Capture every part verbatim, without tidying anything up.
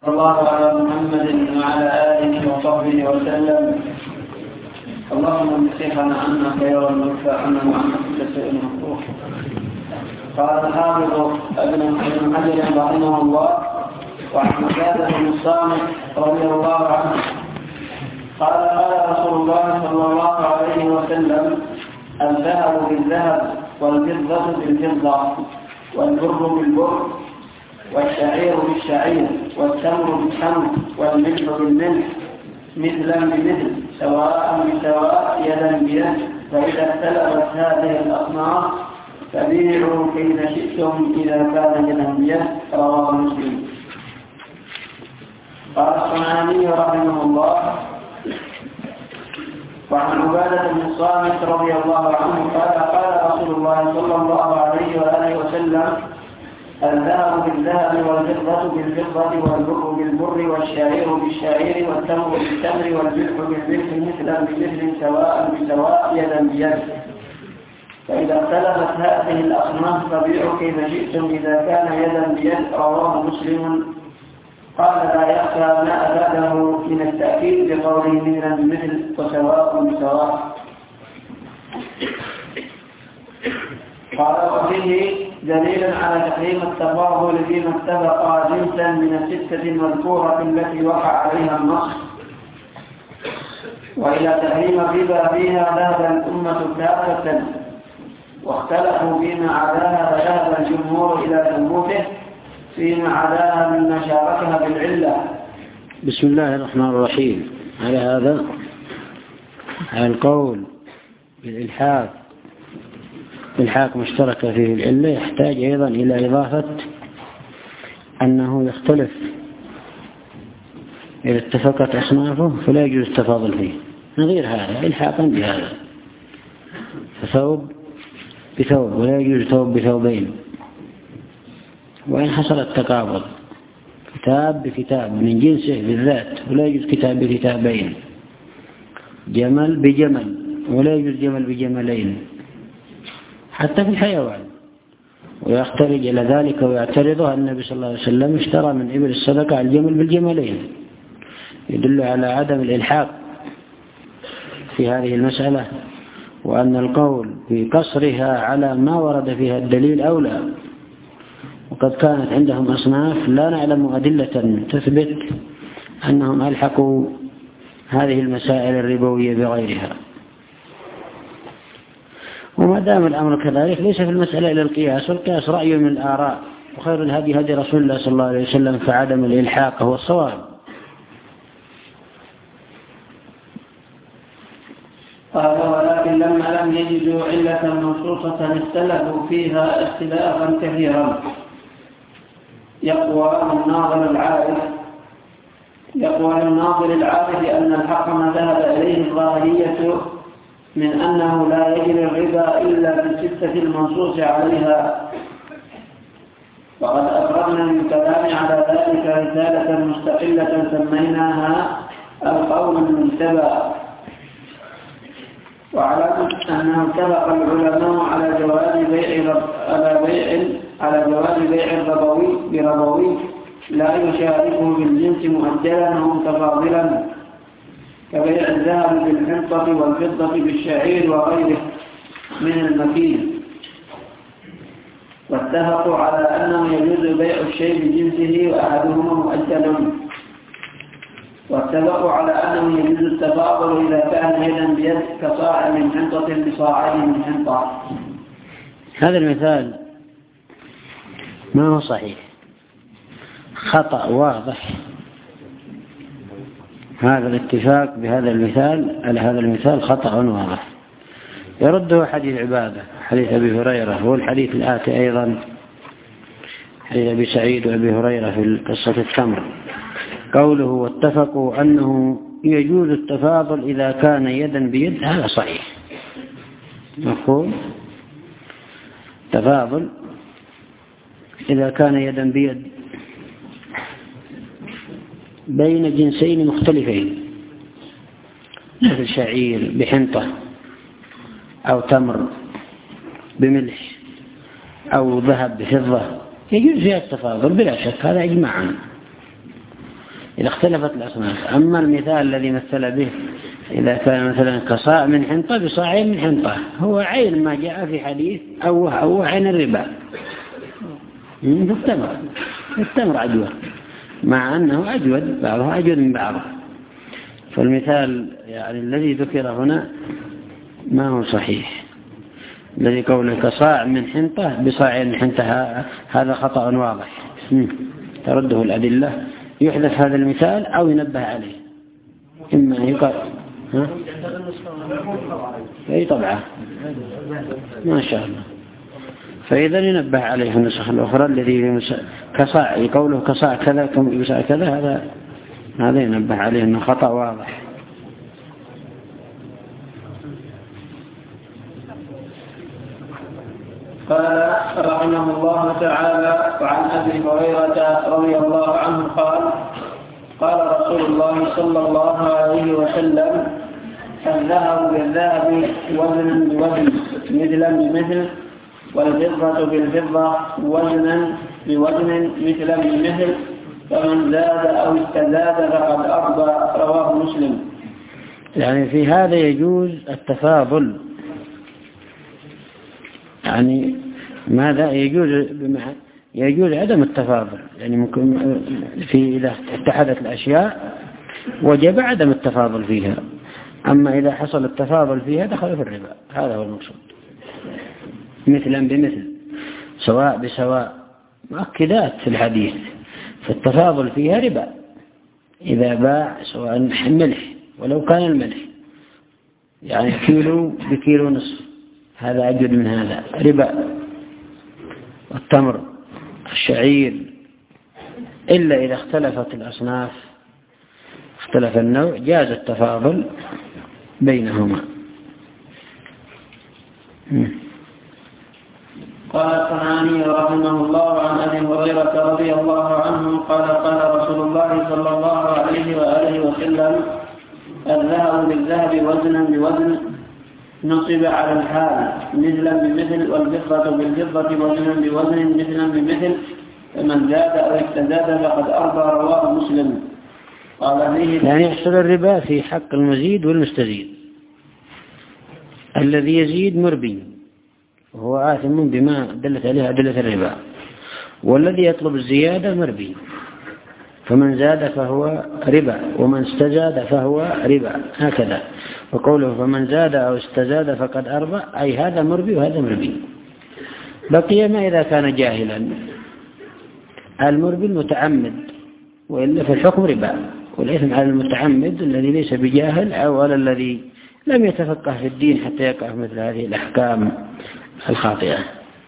الله على محمد وعلى آله وصحبه وسلم. اللهم امسحنا عنا خير المدفع عنا وعنا كل شيء مكروه. قال الحافظ ابن حجر رحمه الله وعن عبادة بن الصامت رضي الله عنه قال قال رسول الله صلى الله عليه وسلم: الذهب بالذهب والفضة بالفضة والبر بالبر والشعير بالشعير والتمر بالتمر والملح بالملح مثلا بمثل سواء بسواء يدا بيد، فإذا اختلفت هذه الأصناف فبيعوا كيف شئتم إذا كان يدا بيد. رواه مسلم. قال الصنعاني رحمه الله وعن عبادة بن الصامت رضي الله عنه قال قال رسول الله صلى الله عليه وآله وسلم: الذهب بالذهب والفضة بالفضة والبر بالبر والشعير بالشعير والتمر بالتمر والملح بالملح مثلا بمثل سواء بسواء يدا بيد، فإذا اختلفت هذه الأصناف فبيعوا كيف شئتم إذا كان يدا بيد. رواه مسلم. قال لا يخفى ما أفاده من التأكيد بقوله مثلا بمثل وسواء بسواء. قال وفيه دليل على تحريم التفاضل فيما اتفق جنسا من الستة المذكورة التي وقع عليها النص، وإلى تحريم الربا فيها ذهب الأمة كافة، واختلفوا فيما عداها فذهب الجمهور إلى ثبوته فيما عداها مما شاركها بالعلة. بسم الله الرحمن الرحيم. على هذا القول بالإلحاق الحاق مشتركة فيه العلة يحتاج أيضا إلى إضافة أنه يختلف إذا اتفقت أصنافه فلا يجوز التفاضل فيه، نظير هذا إلحاقا بهذا، فثوب بثوب ولا يجوز ثوب بثوبين، وإن حصل التقابل كتاب بكتاب من جنسه بالذات ولا يجوز كتاب بكتابين، جمل بجمل ولا يجوز جمل بجملين حتى في الحيوان. ويخترج إلى ذلك ويعترضه النبي صلى الله عليه وسلم اشترى من إبل الصدقة الجمل بالجملين، يدل على عدم الإلحاق في هذه المسألة، وأن القول بقصرها على ما ورد فيها الدليل أولى. وقد كانت عندهم أصناف لا نعلم أدلة تثبت أنهم ألحقوا هذه المسائل الربوية بغيرها. وما دام الأمر كذلك ليس في المسألة إلى القياس، والقياس رأي من الآراء، وخير الهدي هدي رسول الله صلى الله عليه وسلم، فعدم الإلحاق هو الصواب. قال ولكن لما لم يجدوا علة منصوصة اختلفوا فيها اختلافا كثيرا. يقوى الناظر العارف يقوى الناظر العارف أن الحق ما ذهب إليه الظاهرية من أنه لا يجري الربا إلا في الستة المنصوص عليها، وقد أفردنا من كلام على ذلك رسالة مستقلة سميناها القول المجتبى، وعلى أنه اتفق العلماء على جواز بيع على بيع على جواز بيع الربوي بربوي لا يشاركه بالجنس مؤجلا ومتفاضلا، كبيع الذهب بالحنطة والفضة بالشعير وغيره من المكين. واتفقوا على أنه يجوز بيع الشيء بجنسه وأحدهما مؤجل، واتفقوا على أنه يجوز التفاضل إذا كان يدا بيد كصاع من حنطة بصاعين من حنطة. هذا المثال ما هو صحيح، خطأ واضح. هذا الاتفاق بهذا المثال على هذا المثال خطأ واضح، يرده حديث عبادة حديث أبي هريرة، والحديث الآتي أيضا حديث أبي سعيد وأبي هريرة في قصة التمر، قوله واتفقوا أنه يجوز التفاضل إذا كان يدا بيد. هذا صحيح، مفهوم تفاضل إذا كان يدا بيد بين جنسين مختلفين، مثل شعير بحنطة أو تمر بملح أو ذهب بفضة، يجوز فيها التفاضل بلا شك، هذا إجماعا. إذا اختلفت الأصناف. أما المثال الذي مثل به إذا كان مثلا كصاع من حنطة بصاعين من حنطة، هو عين ما جاء في حديث أو أو عين الربا في التمر. التمر أجود، مع أنه أجود، بعضه أجود من بعضه. فالمثال يعني الذي ذكر هنا ما هو صحيح، الذي قوله كصاع من حنطة بصاع من حنطة هذا خطأ واضح ترده الأدلة. يحذف هذا المثال أو ينبه عليه، إما يقال ها؟ أي طبعا ما شاء الله. فإذا ينبه عليه في النسخ الأخرى الذي كصاع قوله كصاع كذا كصاع كذا، هذا هذا ينبه عليه أنه خطأ واضح. قال رحمه الله تعالى: وعن أبي هريرة رضي الله عنه قال: قال رسول الله صلى الله عليه وسلم: الذهب بالذهب وزنا بوزن مثلا بمثل، والفضة بالفضة وزنا بوزن مثلا بمثل، فمن زاد أو استزاد فقد أرضى. رواه مسلم. يعني في هذا يجوز التفاضل، يعني ماذا يجوز؟ بمعنى يجوز عدم التفاضل، يعني ممكن في إذا اتحدت الأشياء وجب عدم التفاضل فيها، أما إذا حصل التفاضل فيها دخل في الربا. هذا هو المقصود. مثلا بمثل، سواء بسواء، مؤكدات في الحديث، فالتفاضل فيها ربا. إذا باع سواء ملح ولو كان الملح يعني كيلو بكيلو نصف، هذا أجود من هذا، ربا. والتمر الشعير، إلا إذا اختلفت الأصناف اختلف النوع جاز التفاضل بينهما. قال الصنعاني رحمه الله عن أبي هريرة رضي الله عنه قال: قال رسول الله صلى الله عليه وآله وسلم: الذهب بالذهب وزنا بوزن نصب على الحال مثلا بمثل، والفضة بالفضة وزنا بوزن مثلا بمثل، فمن زاد أو استزاد فقد أرضى. رواه مسلم. قال فيه يعني يحصل الربا في حق المزيد والمستزيد. الذي يزيد مربي وهو آثم بما دلت عليه أدلة الربا، والذي يطلب الزيادة مربي، فمن زاد فهو ربا ومن استزاد فهو ربا، هكذا. وقوله فمن زاد أو استزاد فقد أربى، أي هذا مربي وهذا مربي. بقي ما إذا كان جاهلا، المربي المتعمد، وإلا في الحكم ربا، والإثم على المتعمد الذي ليس بجاهل أو على الذي لم يتفقه في الدين حتى يقع في مثل هذه الأحكام الخاطئة.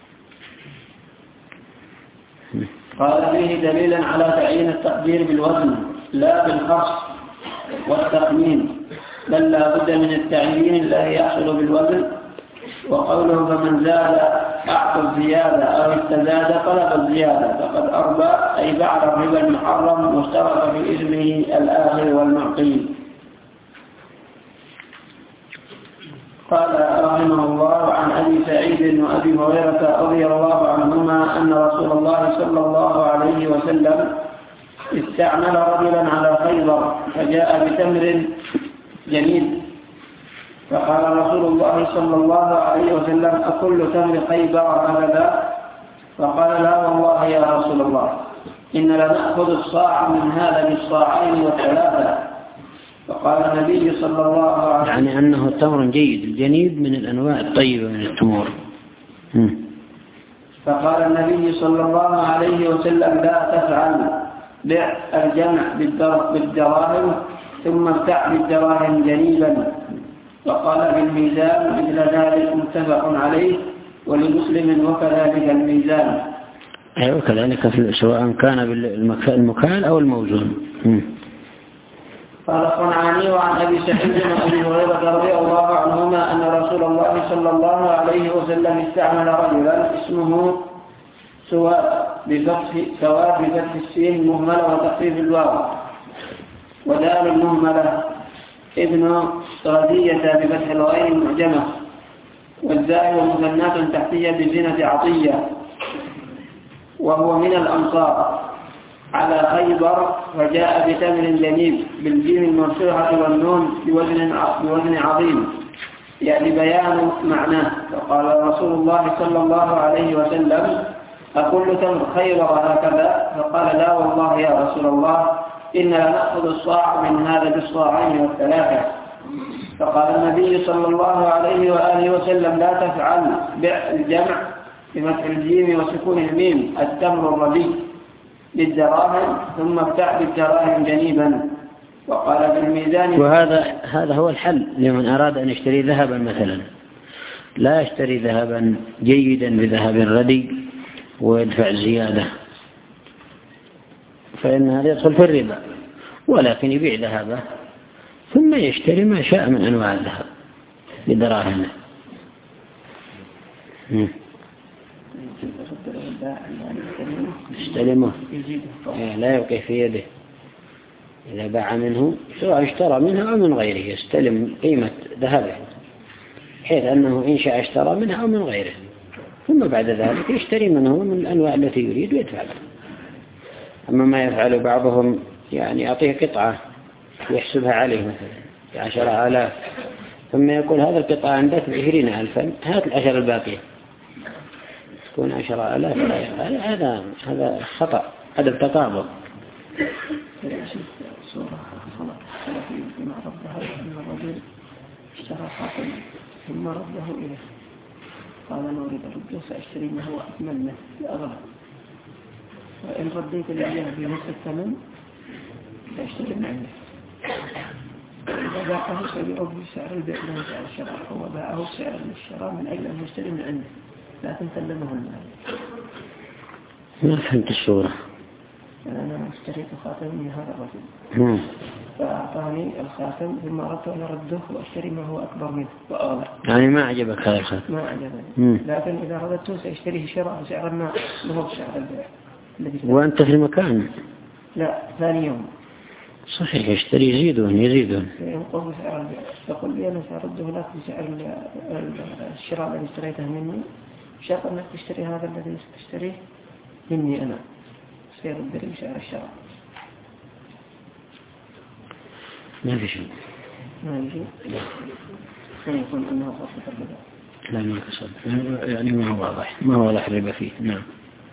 قال فيه دليلا على تعيين التقدير بالوزن لا بالخص والتقنين، بل لا بد من التعيين الذي يحصل بالوزن. وقوله فمن زاد أعطى الزيادة أو استزاد طلب الزيادة فقد أربى، أي بعد الربا المحرم واشترك في اسمه الآخر والمعطي. قال رحمه الله: عن أبي سعيد وأبي هريرة رضي الله عنهما أن رسول الله صلى الله عليه وسلم استعمل رجلا على خيبر فجاء بتمر جميل، فقال رسول الله صلى الله عليه وسلم: أكل تمر خيبر هكذا؟ فقال: لا والله يا رسول الله، إن لنأخذ الصاع من هذا بالصاعين والثلاثة. فقال النبي صلى الله عليه وسلم: يعني أنه تمر جيد، الجنيب من الأنواع الطيبة من التمور. فقال النبي صلى الله عليه وسلم: لا تفعل، بع الجمع بالدراهم ثم ابتع بالدراهم جنيبا. وقال في الميزان مثل ذلك متفق عليه، ولمسلم وكذلك الميزان. أي وكذلك سواء كان بالمكال أو الموزون. قال الصنعاني: وعن أبي سعيد وأبي هريرة رضي الله عنهما أن رسول الله صلى الله عليه وسلم استعمل رجلا اسمه سواد بفتح سواد بفتح السين مهملة وتخفيف الواو، ودال المهملة ابن غزية بفتح الغين المعجمة، والزاء ومثنات تحتية بزينة عطية، وهو من الأنصار. على خيبر فجاء بتمر جنيب بالجيم المرفوعة والنون بوزن بوزن عظيم يعني بيان معناه. فقال رسول الله صلى الله عليه وسلم أكل تمر خيبر هكذا؟ فقال لا والله يا رسول الله إنا نأخذ الصاع من هذا بالصاعين والثلاثة. فقال النبي صلى الله عليه وآله وسلم لا تفعل بالجمع بفتح الجيم وسكون الميم التمر الردي بالدراهم ثم ابتع بالدراهم جنيبا. وقال في الميزان وهذا هذا هو الحل لمن أراد أن يشتري ذهبا مثلا، لا يشتري ذهبا جيدا بذهب ردي ويدفع زيادة فإن هذا يدخل في الربا، ولكن يبيع ذهبه ثم يشتري ما شاء من أنواع الذهب بدراهمه. يستلمه لا يوقع في يده إذا باع منه سواء اشترى منه أو من غيره، يستلم قيمة ذهبه حيث أنه إن شاء اشترى منه أو من غيره، ثم بعد ذلك يشتري منه من الأنواع التي يريد ويدفع. أما ما يفعل بعضهم يعني يعطيه قطعة ويحسبها عليه مثلا بعشرة آلاف ثم يقول هذا القطعة عندك بعشرين ألفا هات العشر الباقية تكون عشرة آلاف. هذا هذا خطأ، هذا التقابض. اشترى خاتم ثم رده إليه قال أنا أريد أرده سأشتري ما هو أكمل منه بأغلى، وإن رديت لي بنصف الثمن سأشتري من عنده. إذا باعه سيبيعه بسعر البيع له سعر الشراء، هو باعه سعر الشراء من أجل أن يشتري من عنده لكن سلمه المال. ما فهمت الصورة. أنا اشتريت خاتم من هذا الرجل فأعطاني الخاتم ثم أردت أن أرده وأشتري ما هو أكبر منه وأغلى. يعني ما عجبك هذا الخاتم؟ ما عجبني، لكن إذا رددته سأشتريه شراء سعر ما هو سعر البيع. وأنت في المكان؟ لا، ثاني يوم. صحيح، يشتري يزيدون يزيدون ينقص سعر البيع. يقول لي أنا سأرده لك بسعر الشراء الذي اشتريته مني شرط أنك تشتري هذا الذي تشتريه مني أنا، سيرد لي بسعر الشراء. ما في شيء. ما في شيء. سيكون أنه خاصة الربا. لا ما كسب، يعني ما هو واضح، ما هو واضح الربا فيه. نعم.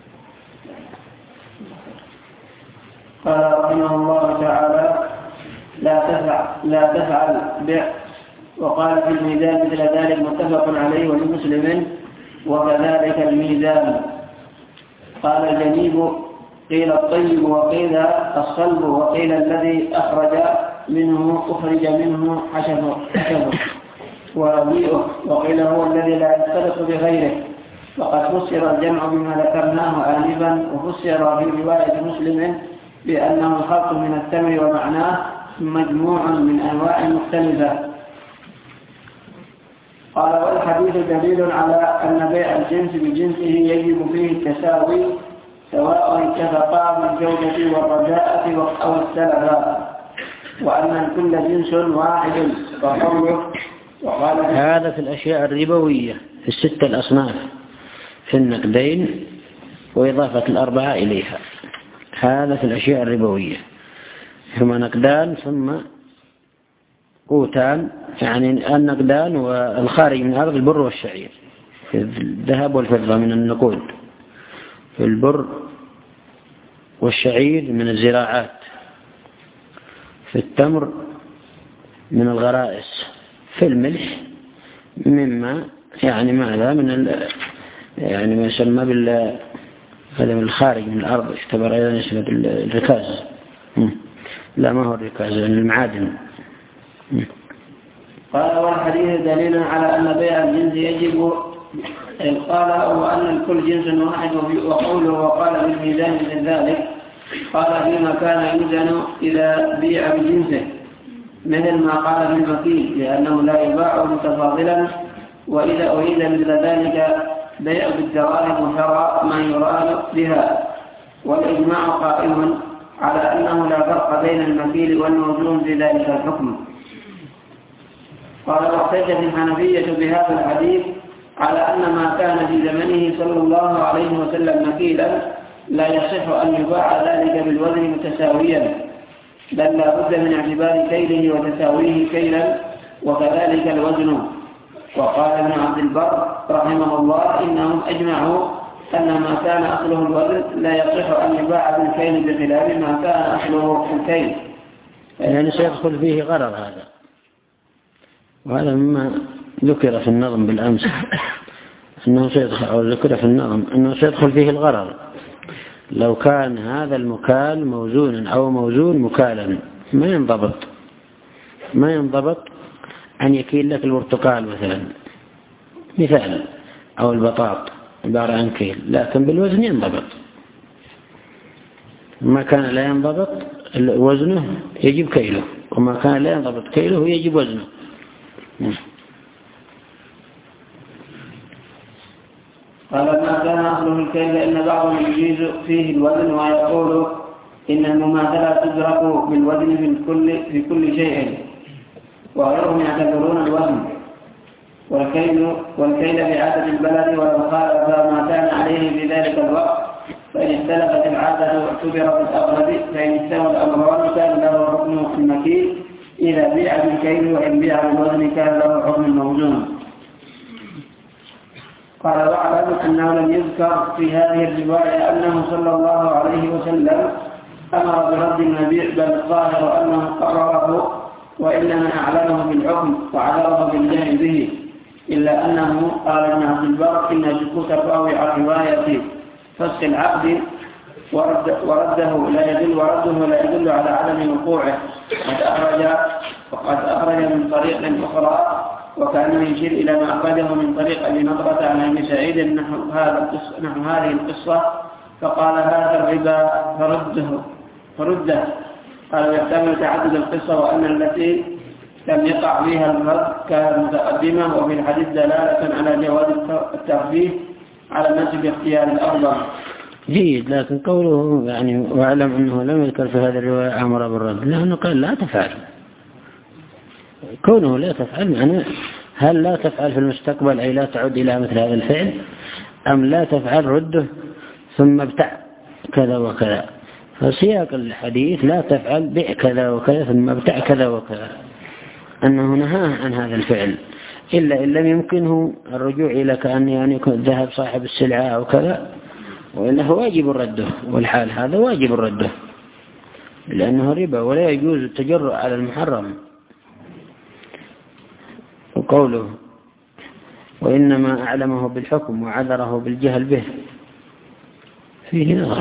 قال رحمه الله تعالى لا تفعل لا تفعل بيع. وقال في الميزان مثل ذلك متفق عليه ولمسلم وكذلك الميزان. قال الجنيب قيل الطيب وقيل الصلب وقيل الذي أخرج منه أخرج منه حشفه وربيئه وقيل هو الذي لا يختلط بغيره. وقد فسر الجمع بما ذكرناه آنفا وفسر في رواية مسلم بأنه خلط من التمر ومعناه مجموع من أنواع مختلفة. قال والحديث دليل على أن بيع الجنس بجنسه يجب فيه التساوي سواء اتفقا بالجودة والرجاءة أو السلفا، وأن كل جنس واحد فقوله. وقال هذا في الأشياء الربوية في الستة الأصناف في النقدين وإضافة الأربعة إليها. هذا في الأشياء الربوية، ثم نقدان ثم قوتان، يعني النقدان والخارج من الأرض البر والشعير، في الذهب والفضة من النقود، في البر والشعير من الزراعات، في التمر من الغرائس، في الملح مما يعني ماذا من ال يعني ما يسمى بال هذا من الخارج من الأرض، يعتبر أيضا نسبة الركاز. لا ما هو الركاز، المعادن. قال والحديث دليل على أن بيع الجنس يجب. قال وأن الكل جنس واحد وقوله وقال بالميزان من ذلك. قال فيما كان يوزن إذا بيع بجنسه مثل ما قال في الوكيل لأنه لا يباع متفاضلا، وإذا أريد مثل ذلك بيع بالدراهم وشراء ما يراد بها. والإجماع قائم على أنه لا فرق بين المكيل والموزون في ذلك الحكم. قال واحتج الحنفية بهذا الحديث على أن ما كان في زمنه صلى الله عليه وسلم مكيلا لا يصح أن يباع ذلك بالوزن متساويا، بل لا بد من اعتبار كيله وتساويه كيلا، وكذلك الوزن. وقال ابن عبد البر رحمه الله إنهم أجمعوا أن ما كان أصله الوزن لا يصح أن يباع بالكيل بخلاف ما كان أصله الكيل، يعني سيدخل فيه غرر هذا، وهذا مما ذكر في النظم بالأمس أنه سيدخل أو ذكر في النظم أنه سيدخل فيه الغرر. لو كان هذا المكال موزونا أو موزون مكالا ما ينضبط ما ينضبط أن يكيل لك البرتقال مثلا مثال أو البطاط عبارة عن كيل، لكن بالوزن ينضبط. ما كان لا ينضبط وزنه يجب كيله، وما كان لا ينضبط كيله يجب وزنه. قال ما كان أصله الكيل إن بعضهم يجيز فيه الوزن ويقول إن المماثلة تدرك بالوزن في كل, في كل شيء، وغيرهم يعتبرون الوزن والكيل, والكيل بعادة البلد، ولو خالف ما كان عليه في ذلك الوقت فإن اختلفت العادة واعتبر في الأغلب، فإن استوى الأمران كان له حكم المكيل إذا بيع بالكيل، وإن بيع بالوزن كان له حكم الموزون. قال واعلم أنه لم يذكر في هذه الرواية أنه صلى الله عليه وسلم أمر برد المبيع، بل الظاهر أنه قرره وإنما أعلمه بالحكم وعذره بالجهل به، إلا أنه قال ابن عبد البر إن سكوت الراوي عن رواية فسخ العقد ورد ورده لا يدل ورده لا يدل على عدم وقوعه، وقد أخرج وقد أخرج من طريق أخرى، وكان يشير إلى ما أخرجه من طريق أبي نضرة عن أبي سعيد نحو هذه القصة، فقال هذا الربا فرده فرده قال يحتمل تعدد القصة، وأن التي لم يقع فيها الرد كانت متقدمة، وفي الحديث دلالة على جواز التخفيف على الناس باختيار الأفضل. جيد، لكن قوله يعني واعلم أنه لم يذكر في هذه الرواية أمر بالرد، لأنه قال لا تفعل. كونه لا تفعل يعني هل لا تفعل في المستقبل أي لا تعود إلى مثل هذا الفعل، أم لا تفعل رده ثم ابتع كذا وكذا. فسياق الحديث لا تفعل بيع كذا وكذا ثم ابتع كذا وكذا، أنه نهاه عن هذا الفعل، إلا إن لم يمكنه الرجوع إلى كأن يعني يكون ذهب صاحب السلعة أو كذا، وإلا هو واجب رده، والحال هذا واجب رده لأنه ربا ولا يجوز التجرؤ على المحرم. وقوله وإنما أعلمه بالحكم وعذره بالجهل به فيه نظر،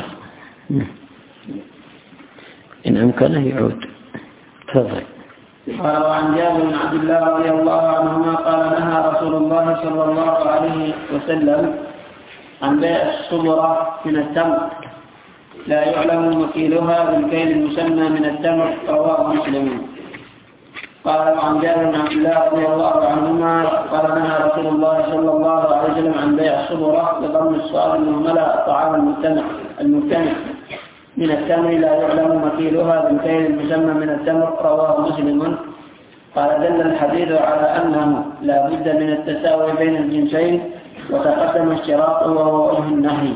إن أمكنه يعود. تفضل. قال وعن جابر بن عبد الله رضي الله عنهما قال نهى رسول الله صلى الله عليه وسلم عن بيع الصبرة من التمر لا يعلم مكيلها بالكيل المسمى من التمر، رواه مسلم. قال وعن جابر بن عبد الله رضي الله عنهما قال نهى رسول الله صلى الله عليه وسلم عن بيع الصبرة بضم الصاد المهملة الطعام الممتنع الممتنع من التمر لا يعلم مكيلها بالكيل المسمى من التمر، رواه مسلم. قال دل الحديث على أنه لا بد من التساوي بين الجنسين، وتقدم اشتراطه وهو وجه النهي.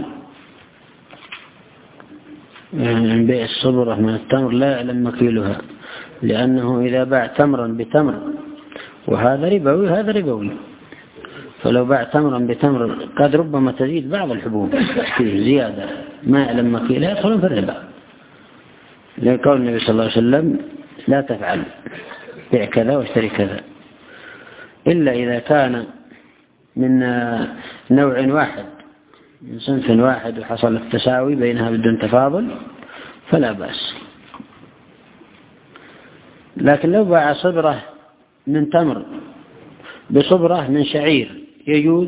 يعني بيع الصبرة من التمر لا يعلم مكيلها، لأنه إذا باع تمرا بتمر وهذا ربوي هذا ربوي، فلو باع تمرا بتمر قد ربما تزيد بعض الحبوب فيه زيادة ما يعلم مكيلها يدخلون في الربا، لقول النبي صلى الله عليه وسلم لا تفعل بيع كذا واشتري كذا، إلا إذا كان من نوع واحد من صنف واحد وحصل التساوي بينها بدون تفاضل فلا بأس. لكن لو باع صبرة من تمر بصبرة من شعير يجوز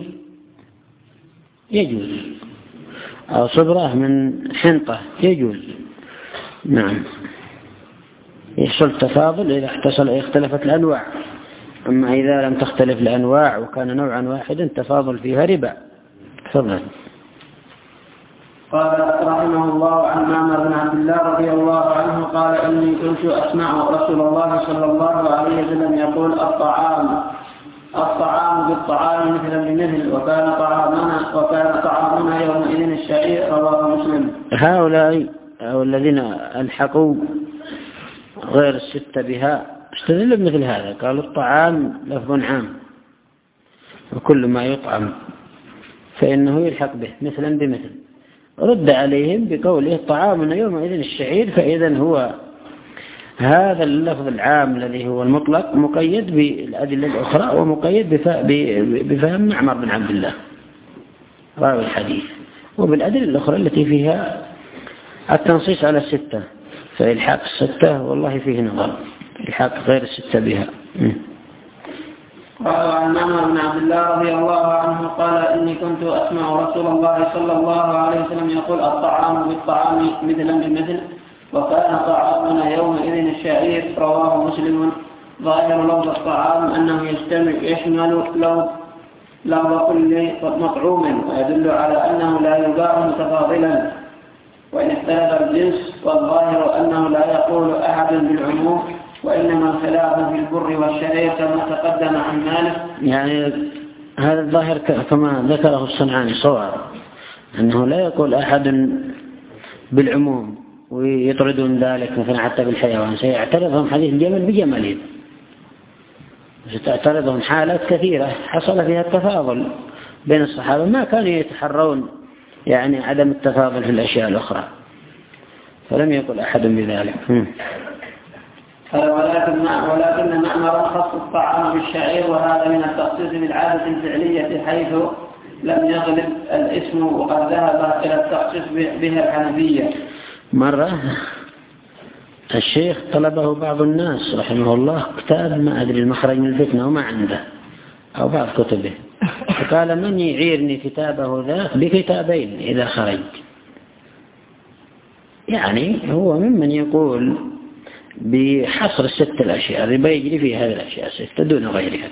يجوز أو صبرة من حنطة يجوز، نعم يحصل تفاضل إذا احتصل اختلفت الأنواع. أما إذا لم تختلف الأنواع وكان نوعا واحدا تفاضل فيها ربا. تفضل. قال رحمه الله عن معمر بن عبد الله رضي الله عنه قال إني كنت أسمع رسول الله صلى الله عليه وسلم يقول الطعام الطعام بالطعام مثلا بمثل وكان طعامنا وكان طعامنا يومئذ الشعير رواه مسلم. هؤلاء أو الذين ألحقوا غير الستة بها استدلوا بمثل هذا، قالوا الطعام لفظ عام وكل ما يطعم فإنه يلحق به مثلا بمثل. رد عليهم بقوله طعامنا يومئذ الشعير، فإذا هو هذا اللفظ العام الذي هو المطلق مقيد بالأدلة الأخرى ومقيد بفهم معمر بن عبد الله راوي الحديث وبالأدلة الأخرى التي فيها التنصيص على الستة، فإلحاق الستة والله فيه نظر، إلحاق غير الستة بها. قال عن معمر بن عبد الله رضي الله عنه قال إني كنت أسمع رسول الله صلى الله عليه وسلم يقول الطعام بالطعام مثلا بمثل وكان طعامنا يومئذ الشعير رواه مسلم. ظاهر لفظ الطعام أنه يشمل لفظ لفظ كل مطعوم ويدل على أنه لا يباع متفاضلا وإن اختلف الجنس، والظاهر أنه لا يقول أحد بالعموم وإنما الخلاف في البر والشعير كما تقدم عن مالك. يعني هذا الظاهر كما ذكره الصنعاني صواب، أنه لا يقول أحد بالعموم ويطردون ذلك مثلا حتى بالحيوان، سيعترضهم حديث الجمل بجملين، ستعترضهم حالات كثيرة حصل فيها التفاضل بين الصحابة ما كانوا يتحرون يعني عدم التفاضل في الأشياء الأخرى، فلم يقل أحد بذلك. ولكن ولكن معمر خص الطعام بالشعير، وهذا من التخصيص بالعادة الفعلية حيث لم يغلب الاسم، وقد ذهب إلى التخصيص بها الحنفية. مرة الشيخ طلبه بعض الناس رحمه الله كتاب ما أدري المخرج من الفتنة وما عنده أو بعض كتبه، فقال من يعيرني كتابه ذاك بكتابين إذا خرج. يعني هو ممن يقول بحصر الست الأشياء الربا يجري في هذه الأشياء الستة دون غيرها.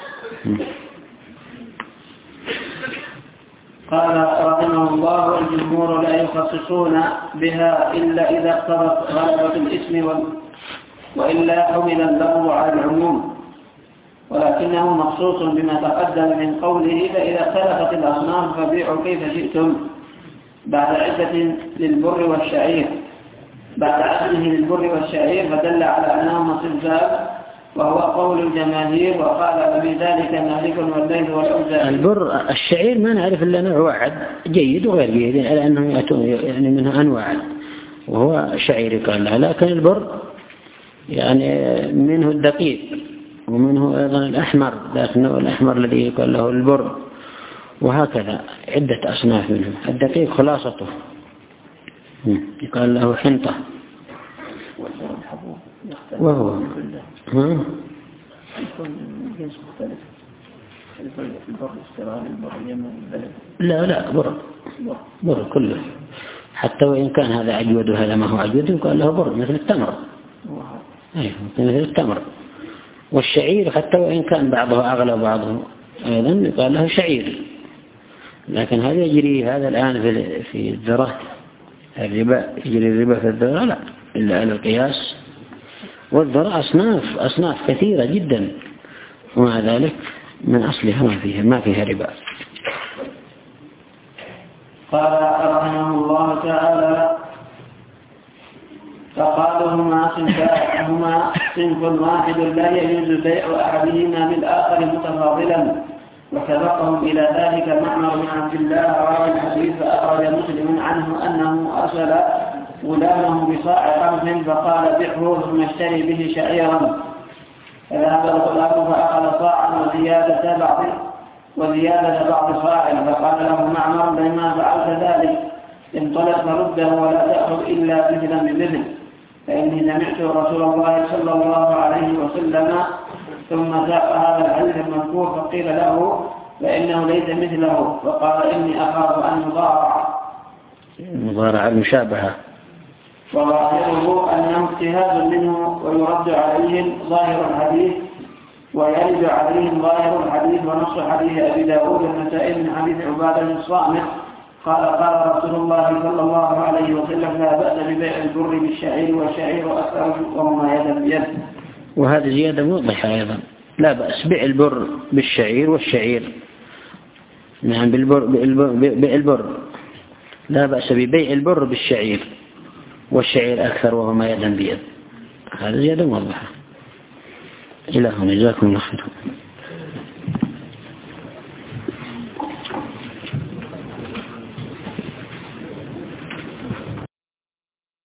قال رحمه الله والجمهور لا يخصصون بها إلا إذا اقتضت غلبة الاسم وإلا حمل اللفظ على العموم، ولكنه مخصوص بما تقدم من قوله فإذا اختلفت الأصناف فبيعوا كيف شئتم بعد عدة للبر والشعير بعد عدده للبر والشعير فدل على أنهما صنفان، وهو قول الجماهير وقال بذلك مالك والليث والأوزاعي. البر الشعير ما نعرف إلا نوع واحد جيد وغير جيد على أنه يأتون يعني منه أنواع وهو شعير قال له، لكن البر يعني منه الدقيق ومنه أيضا الأحمر، لكنه الأحمر الذي يقال له البر، وهكذا عدة أصناف منه. الدقيق خلاصته يقال له حنطة، وهو ها لا لا بر بر كله، حتى وإن كان هذا أجود وهذا ما هو أجود يقال له بر مثل التمر. أيوه مثل التمر. والشعير حتى وإن كان بعضه أغلى وبعضه أيضا يقال له شعير، لكن هذا يجري هذا الآن في في الذرة الربا، يجري الربا في الذرة لا إلا على القياس، والذرة أصناف أصناف كثيرة جدا ومع ذلك من أصلها ما فيها ما فيها ربا. قال رحمه الله تعالى فقالهما صنفان هما صنف واحد لا يجوز بيع أحدهما بالآخر متفاضلا، وسبقهم إلى ذلك معمر بن عبد الله راوي الحديث فأخرج مسلم عنه أنه أرسل غلامه بصاع قمح فقال بيعه ثم اشتري به شعيرا، فذهب الغلام فأخذ صاعا وزيادة بعض وزيادة بعض صاع، فقال له معمر لما فعلت ذلك انطلق فرده ولا تأخذ إلا مثلا بمثل، فإني سمعت رسول الله صلى الله عليه وسلم ثم ساق هذا الحديث المذكور فقيل له فإنه ليس مثله، فقال إني أخاف أن يضارع مضارع المشابهة، وظاهره أنه اجتهاد منه ويرد عليهم ظاهر الحديث ويرد عليهم ظاهر الحديث ونص حديث أبي داود والنسائي من حديث عبادة الصامت قال قال رسول الله صلى الله عليه وسلم لا بأس ببيع البر بالشعير والشعير أكثر وهما يدا بيد. وهذه زيادة موضحة أيضا لا بأس بيع البر بالشعير والشعير نعم بالبر, بالبر, بالبر لا بأس ببيع البر بالشعير والشعير أكثر وهما يدا بيد. هذا زيادة موضحة. إلهنا جزاكم الله خير.